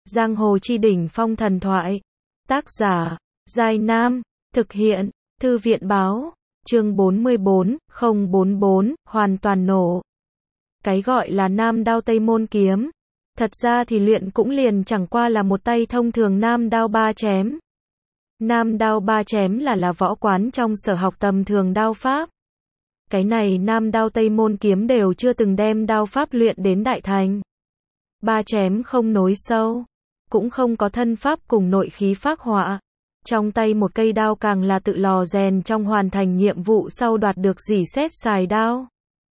Giang hồ chi đỉnh phong thần thoại. Tác giả, Giai Nam. Thực hiện, Thư viện báo. Chương 44, 044, hoàn toàn nổ. Cái gọi là nam đao tây môn kiếm. Thật ra thì luyện cũng liền chẳng qua là một tay thông thường nam đao ba chém. Nam đao ba chém là võ quán trong sở học tầm thường đao pháp. Cái này nam đao tây môn kiếm đều chưa từng đem đao pháp luyện đến đại thành. Ba chém không nối sâu, cũng không có thân pháp cùng nội khí phác họa. Trong tay một cây đao càng là tự lò rèn trong hoàn thành nhiệm vụ sau đoạt được dỉ sét xài đao.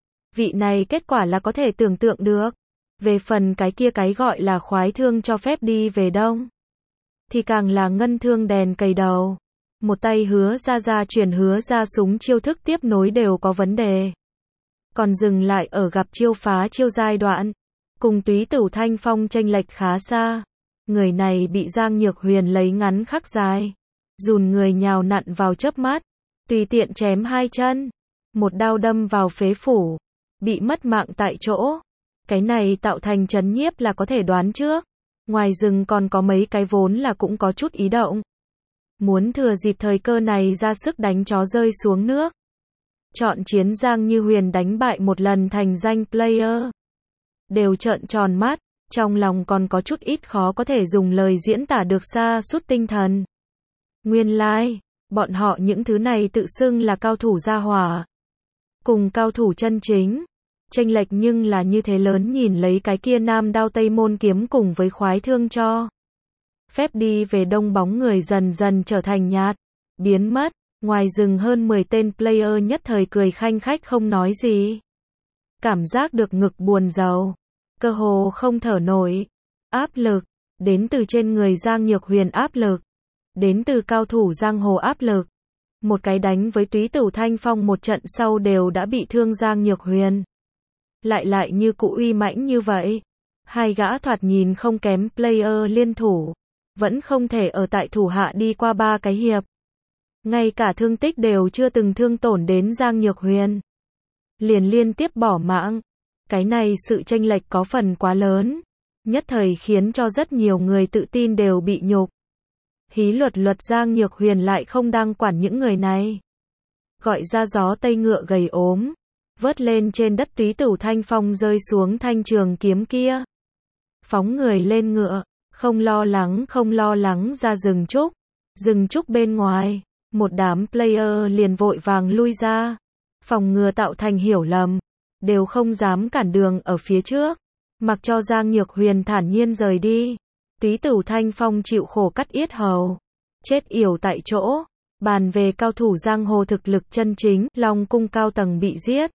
Vị này kết quả là có thể tưởng tượng được. Về phần cái kia cái gọi là khoái thương cho phép đi về đông, thì càng là ngân thương đèn cầy đầu. Một tay hứa ra chuyển hứa ra súng chiêu thức tiếp nối đều có vấn đề. Còn dừng lại ở gặp chiêu phá chiêu giai đoạn. Cùng Túy Tửu Thanh Phong chênh lệch khá xa. Người này bị Giang Nhược Huyền lấy ngắn khắc dài. Dùn người nhào nặn vào chớp mắt. Tùy tiện chém hai chân. Một đao đâm vào phế phủ. Bị mất mạng tại chỗ. Cái này tạo thành chấn nhiếp là có thể đoán trước. Ngoài rừng còn có mấy cái vốn là cũng có chút ý động. Muốn thừa dịp thời cơ này ra sức đánh chó rơi xuống nước. Chọn chiến Giang Như Huyền đánh bại một lần thành danh player. Đều trợn tròn mắt, trong lòng còn có chút ít khó có thể dùng lời diễn tả được sa sút tinh thần. Nguyên lai, bọn họ những thứ này tự xưng là cao thủ gia hỏa. Cùng cao thủ chân chính. Chênh lệch nhưng là như thế lớn, nhìn lấy cái kia nam đao tây môn kiếm cùng với khoái thương cho phép đi về đông bóng người dần dần trở thành nhạt, biến mất. Ngoài rừng hơn 10 tên player nhất thời cười khanh khách không nói gì. Cảm giác được ngực buồn rầu, cơ hồ không thở nổi. Áp lực, đến từ trên người Giang Nhược Huyền áp lực, đến từ cao thủ giang hồ áp lực. Một cái đánh với Túy Tửu Thanh Phong một trận sau đều đã bị thương Giang Nhược Huyền. Lại như cụ uy mãnh như vậy. Hai gã thoạt nhìn không kém player liên thủ. Vẫn không thể ở tại thủ hạ đi qua 3 cái hiệp. Ngay cả thương tích đều chưa từng thương tổn đến Giang Nhược Huyền. Liền liên tiếp bỏ mạng. Cái này sự chênh lệch có phần quá lớn. Nhất thời khiến cho rất nhiều người tự tin đều bị nhục. Hí luật Giang Nhược Huyền lại không đang quản những người này. Gọi ra gió tây ngựa gầy ốm. Vớt lên trên đất Túy Tửu Thanh Phong rơi xuống thanh trường kiếm kia. Phóng người lên ngựa. Không lo lắng ra rừng trúc. Rừng trúc bên ngoài. Một đám player liền vội vàng lui ra. Phòng ngừa tạo thành hiểu lầm. Đều không dám cản đường ở phía trước. Mặc cho Giang Nhược Huyền thản nhiên rời đi. Túy Tửu Thanh Phong chịu khổ cắt yết hầu. Chết yểu tại chỗ. Bàn về cao thủ giang hồ thực lực chân chính, Long cung cao tầng bị giết.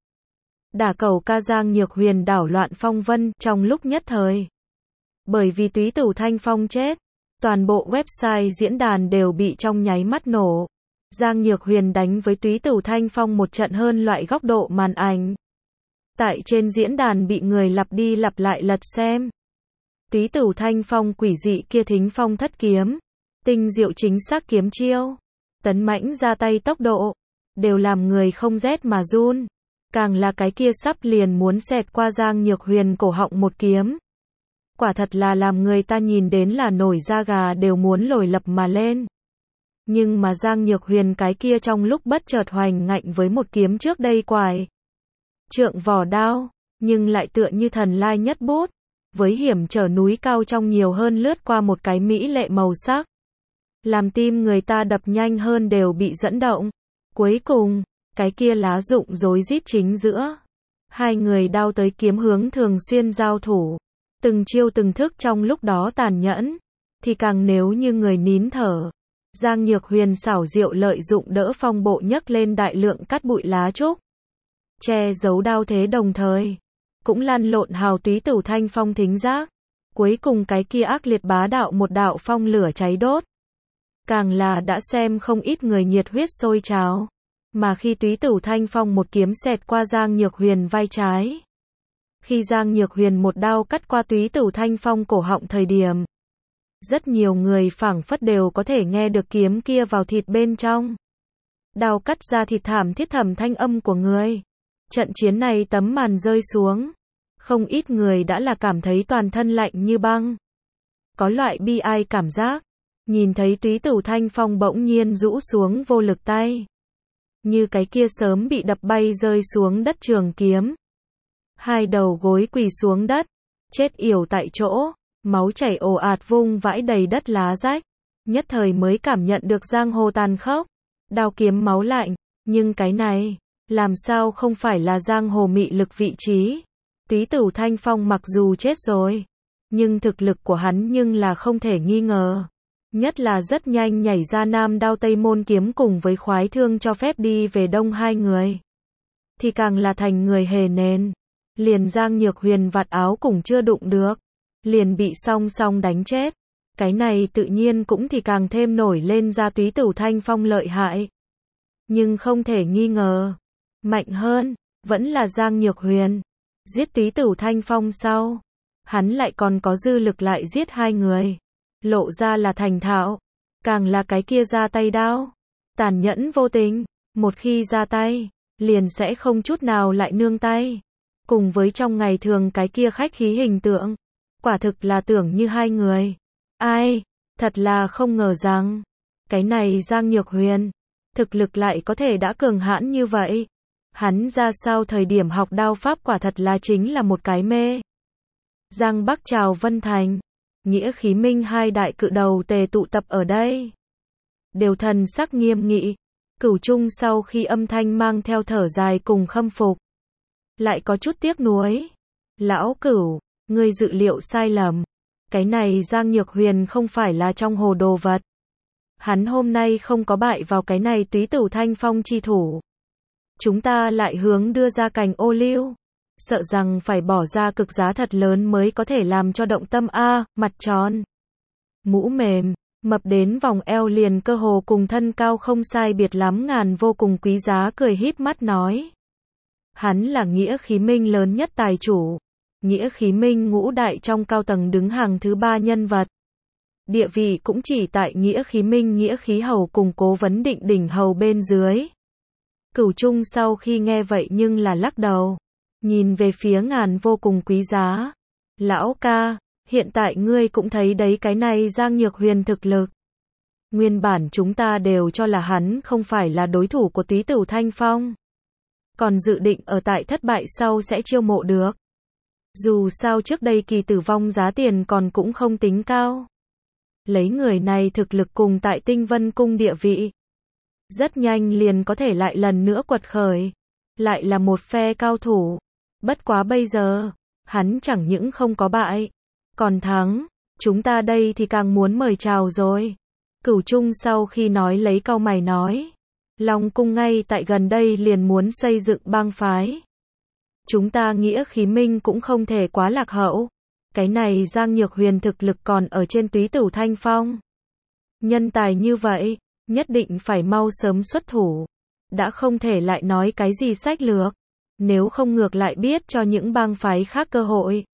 Đả cầu ca Giang Nhược Huyền đảo loạn phong vân trong lúc nhất thời. Bởi vì Túy Tửu Thanh Phong chết, toàn bộ website diễn đàn đều bị trong nháy mắt nổ. Giang Nhược Huyền đánh với Túy Tửu Thanh Phong một trận hơn loại góc độ màn ảnh. Tại trên diễn đàn bị người lặp đi lặp lại lật xem. Túy Tửu Thanh Phong quỷ dị kia thính phong thất kiếm. Tinh diệu chính xác kiếm chiêu. Tấn mãnh ra tay tốc độ. Đều làm người không rét mà run. Càng là cái kia sắp liền muốn xẹt qua Giang Nhược Huyền cổ họng một kiếm. Quả thật là làm người ta nhìn đến là nổi da gà đều muốn lồi lập mà lên. Nhưng mà Giang Nhược Huyền cái kia trong lúc bất chợt hoành ngạnh với một kiếm trước đây quải trượng vỏ đao, nhưng lại tựa như thần lai nhất bút, với hiểm trở núi cao trong nhiều hơn lướt qua một cái mỹ lệ màu sắc. Làm tim người ta đập nhanh hơn đều bị dẫn động. Cuối cùng, cái kia lá rụng rối rít chính giữa. Hai người đao tới kiếm hướng thường xuyên giao thủ. Từng chiêu từng thức trong lúc đó tàn nhẫn. Thì càng nếu như người nín thở. Giang Nhược Huyền xảo diệu lợi dụng đỡ phong bộ nhấc lên đại lượng cát bụi lá trúc. Che giấu đao thế đồng thời. Cũng lăn lộn hào Túy Tửu Thanh Phong thính giác. Cuối cùng cái kia ác liệt bá đạo một đạo phong lửa cháy đốt. Càng là đã xem không ít người nhiệt huyết sôi trào. Mà khi Túy Tửu Thanh Phong một kiếm xẹt qua Giang Nhược Huyền vai trái. Khi Giang Nhược Huyền một đao cắt qua Túy Tửu Thanh Phong cổ họng thời điểm. Rất nhiều người phảng phất đều có thể nghe được kiếm kia vào thịt bên trong. Đao cắt ra thịt thảm thiết thầm thanh âm của người. Trận chiến này tấm màn rơi xuống. Không ít người đã là cảm thấy toàn thân lạnh như băng. có loại bi ai cảm giác. Nhìn thấy Túy Tử Thanh Phong bỗng nhiên rũ xuống vô lực tay. Như cái kia sớm bị đập bay rơi xuống đất trường kiếm. Hai đầu gối quỳ xuống đất, chết yểu tại chỗ, máu chảy ồ ạt vung vãi đầy đất lá rách. Nhất thời mới cảm nhận được giang hồ tàn khốc, đao kiếm máu lạnh, nhưng cái này, làm sao không phải là giang hồ mị lực vị trí. Túy Tử Thanh Phong mặc dù chết rồi, nhưng thực lực của hắn nhưng là không thể nghi ngờ. Nhất là rất nhanh nhảy ra Nam Đao Tây Môn kiếm cùng với Khoái Thương cho phép đi về đông hai người. Thì càng là thành người hề nền. Liền Giang Nhược Huyền vạt áo cũng chưa đụng được. Liền bị song song đánh chết. Cái này tự nhiên cũng thì càng thêm nổi lên ra Túy Tử Thanh Phong lợi hại. Nhưng không thể nghi ngờ. Mạnh hơn, vẫn là Giang Nhược Huyền. Giết Túy Tử Thanh Phong sau. Hắn lại còn có dư lực lại giết hai người. Lộ ra là thành thạo. Càng là cái kia ra tay đao. Tàn nhẫn vô tình. Một khi ra tay, liền sẽ không chút nào lại nương tay. Cùng với trong ngày thường cái kia khách khí hình tượng. Quả thực là tưởng như hai người. Ai, thật là không ngờ rằng. Cái này Giang Nhược Huyền. Thực lực lại có thể đã cường hãn như vậy. Hắn ra sao thời điểm học đao pháp quả thật là chính là một cái mê. Giang Bắc chào Vân Thành. Nghĩa Khí Minh hai đại cự đầu tề tụ tập ở đây. Đều thần sắc nghiêm nghị. Cửu Trung sau khi âm thanh mang theo thở dài cùng khâm phục. Lại có chút tiếc nuối. Lão Cửu, ngươi dự liệu sai lầm. Cái này Giang Nhược Huyền không phải là trong hồ đồ vật. Hắn hôm nay không có bại vào cái này Túy Tử Thanh Phong chi thủ. Chúng ta lại hướng đưa ra cành ô liu. Sợ rằng phải bỏ ra cực giá thật lớn mới có thể làm cho động tâm a, mặt tròn. Mũ mềm, mập đến vòng eo liền cơ hồ cùng thân cao không sai biệt lắm Ngàn Vô Cùng quý giá cười híp mắt nói. Hắn là Nghĩa Khí Minh lớn nhất tài chủ. Nghĩa Khí Minh ngũ đại trong cao tầng đứng hàng thứ 3 nhân vật. Địa vị cũng chỉ tại Nghĩa Khí Minh Nghĩa Khí Hầu cùng Cố Vấn Định đỉnh hầu bên dưới. Cửu Trung sau khi nghe vậy nhưng là lắc đầu. Nhìn về phía Ngàn Vô Cùng quý giá. Lão ca, hiện tại ngươi cũng thấy đấy cái này Giang Nhược Huyền thực lực. Nguyên bản chúng ta đều cho là hắn không phải là đối thủ của Túy Tử Thanh Phong. Còn dự định ở tại thất bại sau sẽ chiêu mộ được. Dù sao trước đây kỳ tử vong giá tiền còn cũng không tính cao. Lấy người này thực lực cùng tại Tinh Vân Cung địa vị. Rất nhanh liền có thể lại lần nữa quật khởi. Lại là một phe cao thủ. Bất quá bây giờ, hắn chẳng những không có bại, còn thắng, chúng ta đây thì càng muốn mời chào rồi. Cửu Trung sau khi nói lấy cau mày nói, Long Cung ngay tại gần đây liền muốn xây dựng bang phái. Chúng ta Nghĩa Khí Minh cũng không thể quá lạc hậu. Cái này Giang Nhược Huyền thực lực còn ở trên Túy Tử Thanh Phong. Nhân tài như vậy, nhất định phải mau sớm xuất thủ. Đã không thể lại nói cái gì sách lược. Nếu không ngược lại biết cho những bang phái khác cơ hội.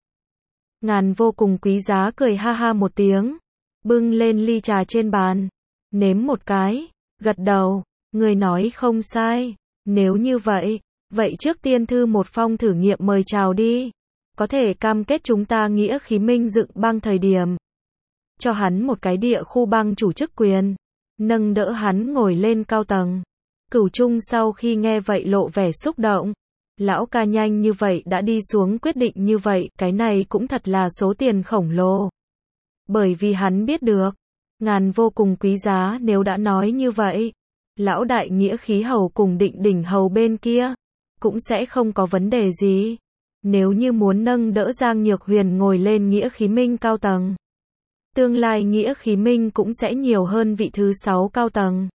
Ngàn Vô Cùng quý giá cười ha ha một tiếng. Bưng lên ly trà trên bàn. Nếm một cái. Gật đầu. Người nói không sai. Nếu như vậy. Vậy trước tiên thư một phong thử nghiệm mời chào đi. Có thể cam kết chúng ta Nghĩa Khí Minh dựng bang thời điểm. Cho hắn một cái địa khu bang chủ chức quyền. Nâng đỡ hắn ngồi lên cao tầng. Cửu Trung sau khi nghe vậy lộ vẻ xúc động. Lão ca nhanh như vậy đã đi xuống quyết định như vậy, cái này cũng thật là số tiền khổng lồ. Bởi vì hắn biết được, Ngàn Vô Cùng quý giá nếu đã nói như vậy, lão đại Nghĩa Khí Hầu cùng Định đỉnh hầu bên kia, cũng sẽ không có vấn đề gì. Nếu như muốn nâng đỡ Giang Nhược Huyền ngồi lên Nghĩa Khí Minh cao tầng, tương lai Nghĩa Khí Minh cũng sẽ nhiều hơn vị thứ 6 cao tầng.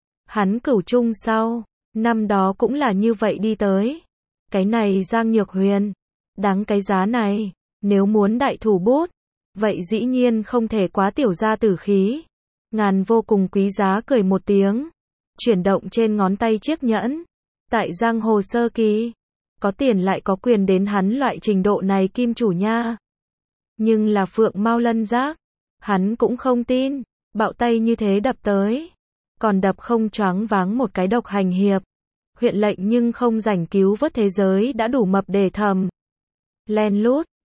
Hắn Cửu Trung sau, năm đó cũng là như vậy đi tới. Cái này Giang Nhược Huyền, đáng cái giá này, nếu muốn đại thủ bút, vậy dĩ nhiên không thể quá tiểu gia tử khí. Ngàn Vô Cùng quý giá cười một tiếng, chuyển động trên ngón tay chiếc nhẫn. Tại giang hồ sơ kỳ, có tiền lại có quyền đến hắn loại trình độ này kim chủ nha. Nhưng là Phượng Mao Lân Giác, hắn cũng không tin, bạo tay như thế đập tới, còn đập không choáng váng một cái độc hành hiệp. Huyện lệnh nhưng không rảnh cứu vớt thế giới đã đủ mập để thầm. Len lút,